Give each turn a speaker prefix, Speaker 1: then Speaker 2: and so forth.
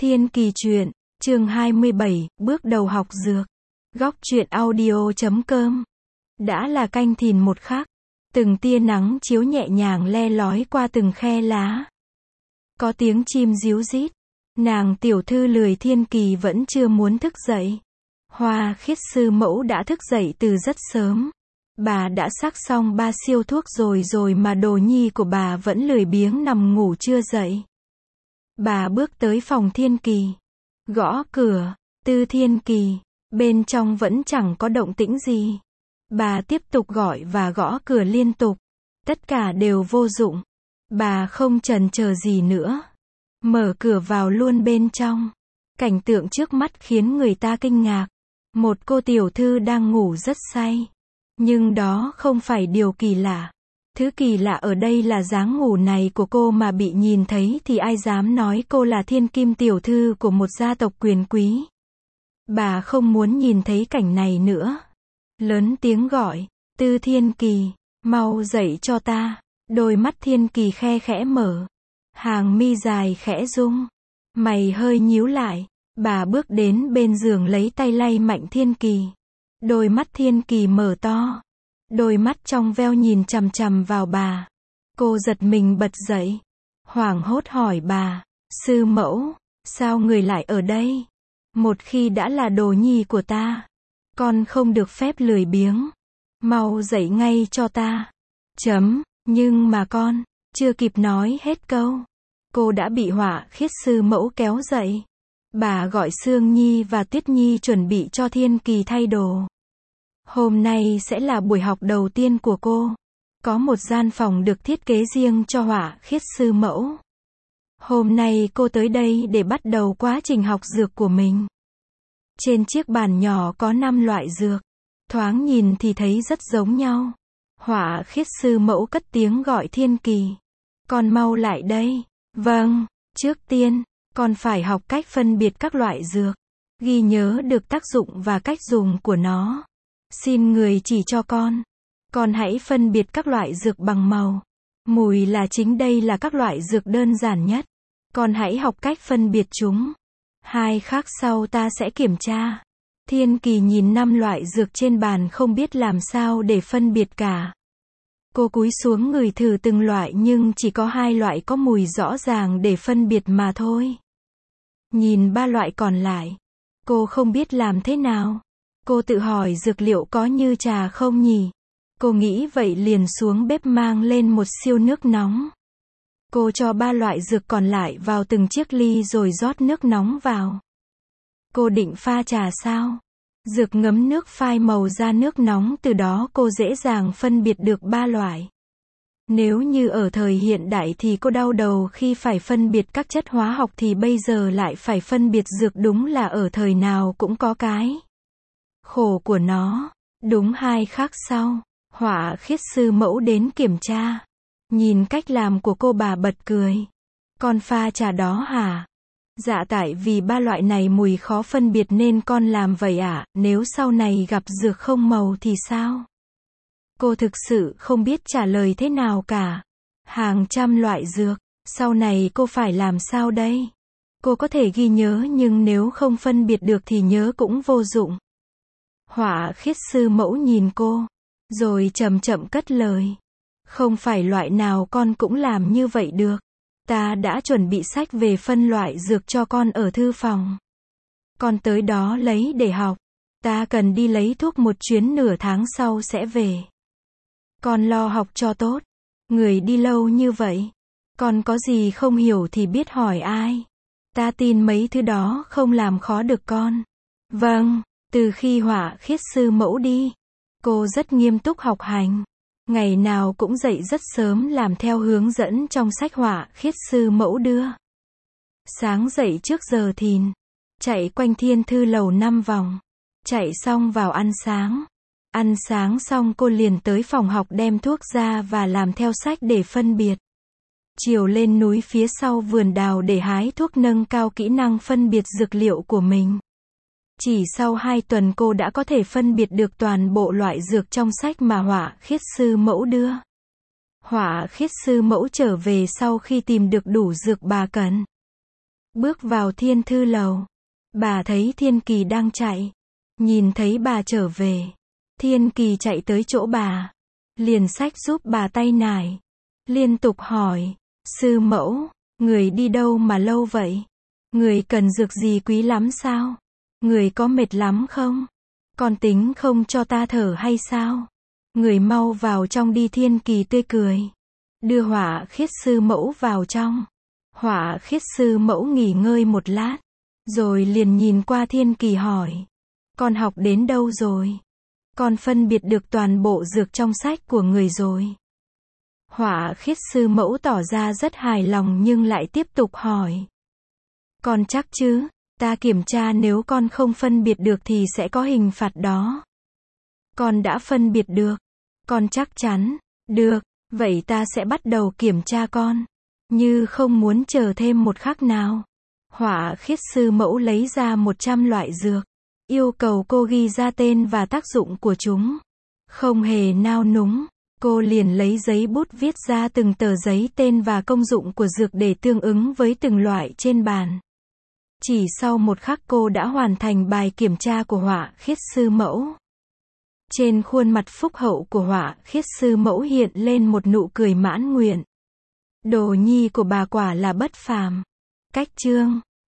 Speaker 1: Thiên Kỳ truyện, chương 27, bước đầu học dược. Góc truyện audio.com. Đã là canh thìn một khắc, từng tia nắng chiếu nhẹ nhàng le lói qua từng khe lá. Có tiếng chim ríu rít. Nàng tiểu thư lười Thiên Kỳ vẫn chưa muốn thức dậy. Hoa Khiết sư mẫu đã thức dậy từ rất sớm. Bà đã xắc xong 3 siêu thuốc rồi mà đồ nhi của bà vẫn lười biếng nằm ngủ chưa dậy. Bà bước tới phòng Thiên Kỳ. Gõ cửa. Tư Thiên Kỳ. Bên trong vẫn chẳng có động tĩnh gì. Bà tiếp tục gọi và gõ cửa liên tục. Tất cả đều vô dụng. Bà không chần chờ gì nữa. Mở cửa vào luôn bên trong. Cảnh tượng trước mắt khiến người ta kinh ngạc. Một cô tiểu thư đang ngủ rất say. Nhưng đó không phải điều kỳ lạ. Thứ kỳ lạ ở đây là dáng ngủ này của cô mà bị nhìn thấy thì ai dám nói cô là thiên kim tiểu thư của một gia tộc quyền quý. Bà không muốn nhìn thấy cảnh này nữa. Lớn tiếng gọi, Tư Thiên Kỳ, mau dậy cho ta. Đôi mắt Thiên Kỳ khe khẽ mở. Hàng mi dài khẽ rung. Mày hơi nhíu lại. Bà bước đến bên giường lấy tay lay mạnh Thiên Kỳ. Đôi mắt Thiên Kỳ mở to. Đôi mắt trong veo nhìn chằm chằm vào bà. Cô giật mình bật dậy. Hoảng hốt hỏi bà, sư mẫu, sao người lại ở đây? Một khi đã là đồ nhi của ta, con không được phép lười biếng. Mau dậy ngay cho ta. Nhưng mà con, chưa kịp nói hết câu. Cô đã bị Hỏa Khiết sư mẫu kéo dậy. Bà gọi Sương Nhi và Tuyết Nhi chuẩn bị cho Thiên Kỳ thay đồ. Hôm nay sẽ là buổi học đầu tiên của cô. Có một gian phòng được thiết kế riêng cho Hỏa Khiết sư mẫu. Hôm nay cô tới đây để bắt đầu quá trình học dược của mình. Trên chiếc bàn nhỏ có 5 loại dược. Thoáng nhìn thì thấy rất giống nhau. Hỏa Khiết sư mẫu cất tiếng gọi Thiên Kỳ. Con mau lại đây. Vâng, trước tiên, con phải học cách phân biệt các loại dược. Ghi nhớ được tác dụng và cách dùng của nó. Xin người chỉ cho con. Con hãy phân biệt các loại dược bằng màu. Mùi là chính, đây là các loại dược đơn giản nhất. Con hãy học cách phân biệt chúng. 2 khác sau ta sẽ kiểm tra. Thiên Kỳ nhìn 5 loại dược trên bàn không biết làm sao để phân biệt cả. Cô cúi xuống ngửi thử từng loại nhưng chỉ có 2 loại có mùi rõ ràng để phân biệt mà thôi. Nhìn 3 loại còn lại. Cô không biết làm thế nào. Cô tự hỏi dược liệu có như trà không nhỉ? Cô nghĩ vậy liền xuống bếp mang lên một siêu nước nóng. Cô cho 3 loại dược còn lại vào từng chiếc ly rồi rót nước nóng vào. Cô định pha trà sao? Dược ngấm nước phai màu ra nước nóng, từ đó cô dễ dàng phân biệt được 3 loại. Nếu như ở thời hiện đại thì cô đau đầu khi phải phân biệt các chất hóa học thì bây giờ lại phải phân biệt dược, đúng là ở thời nào cũng có cái khổ của nó. Đúng 2 khắc sau, Hỏa Khiết sư mẫu đến kiểm tra. Nhìn cách làm của cô bà bật cười. Con pha trà đó hả? Dạ tại vì 3 loại này mùi khó phân biệt nên con làm vậy ạ. Nếu sau này gặp dược không màu thì sao? Cô thực sự không biết trả lời thế nào cả. Hàng trăm loại dược, sau này cô phải làm sao đây? Cô có thể ghi nhớ nhưng nếu không phân biệt được thì nhớ cũng vô dụng. Hỏa Khiết sư mẫu nhìn cô, rồi chậm chậm cất lời. Không phải loại nào con cũng làm như vậy được. Ta đã chuẩn bị sách về phân loại dược cho con ở thư phòng. Con tới đó lấy để học. Ta cần đi lấy thuốc một chuyến, nửa tháng sau sẽ về. Con lo học cho tốt. Người đi lâu như vậy. Con có gì không hiểu thì biết hỏi ai. Ta tin mấy thứ đó không làm khó được con. Vâng, từ khi Hỏa Khiết sư mẫu đi, cô rất nghiêm túc học hành. Ngày nào cũng dậy rất sớm làm theo hướng dẫn trong sách Hỏa Khiết sư mẫu đưa. Sáng dậy trước giờ thìn, chạy quanh Thiên thư lầu 5 vòng. Chạy xong vào ăn sáng. Ăn sáng xong cô liền tới phòng học đem thuốc ra và làm theo sách để phân biệt. Chiều lên núi phía sau vườn đào để hái thuốc, nâng cao kỹ năng phân biệt dược liệu của mình. Chỉ sau 2 tuần cô đã có thể phân biệt được toàn bộ loại dược trong sách mà Hỏa Khiết sư mẫu đưa. Hỏa Khiết sư mẫu trở về sau khi tìm được đủ dược bà cần. Bước vào Thiên Thư Lầu. Bà thấy Thiên Kỳ đang chạy. Nhìn thấy bà trở về. Thiên Kỳ chạy tới chỗ bà. Liền xách giúp bà tay nải. Liên tục hỏi. Sư mẫu, người đi đâu mà lâu vậy? Người cần dược gì quý lắm sao? Người có mệt lắm không? Con tính không cho ta thở hay sao? Người mau vào trong đi. Thiên Kỳ tươi cười. Đưa Hỏa Khiết sư mẫu vào trong. Hỏa Khiết sư mẫu nghỉ ngơi một lát. Rồi liền nhìn qua Thiên Kỳ hỏi. Con học đến đâu rồi? Con phân biệt được toàn bộ dược trong sách của người rồi. Hỏa Khiết sư mẫu tỏ ra rất hài lòng nhưng lại tiếp tục hỏi. Con chắc chứ? Ta kiểm tra nếu con không phân biệt được thì sẽ có hình phạt đó. Con đã phân biệt được. Con chắc chắn. Được, vậy ta sẽ bắt đầu kiểm tra con. Như không muốn chờ thêm một khắc nào. Hỏa Khiết sư mẫu lấy ra 100 loại dược. Yêu cầu cô ghi ra tên và tác dụng của chúng. Không hề nao núng. Cô liền lấy giấy bút viết ra từng tờ giấy tên và công dụng của dược để tương ứng với từng loại trên bàn. Chỉ sau một khắc cô đã hoàn thành bài kiểm tra của Hỏa Khiết sư mẫu. Trên khuôn mặt phúc hậu của Hỏa Khiết sư mẫu hiện lên một nụ cười mãn nguyện. Đồ nhi của bà quả là bất phàm. Cách chương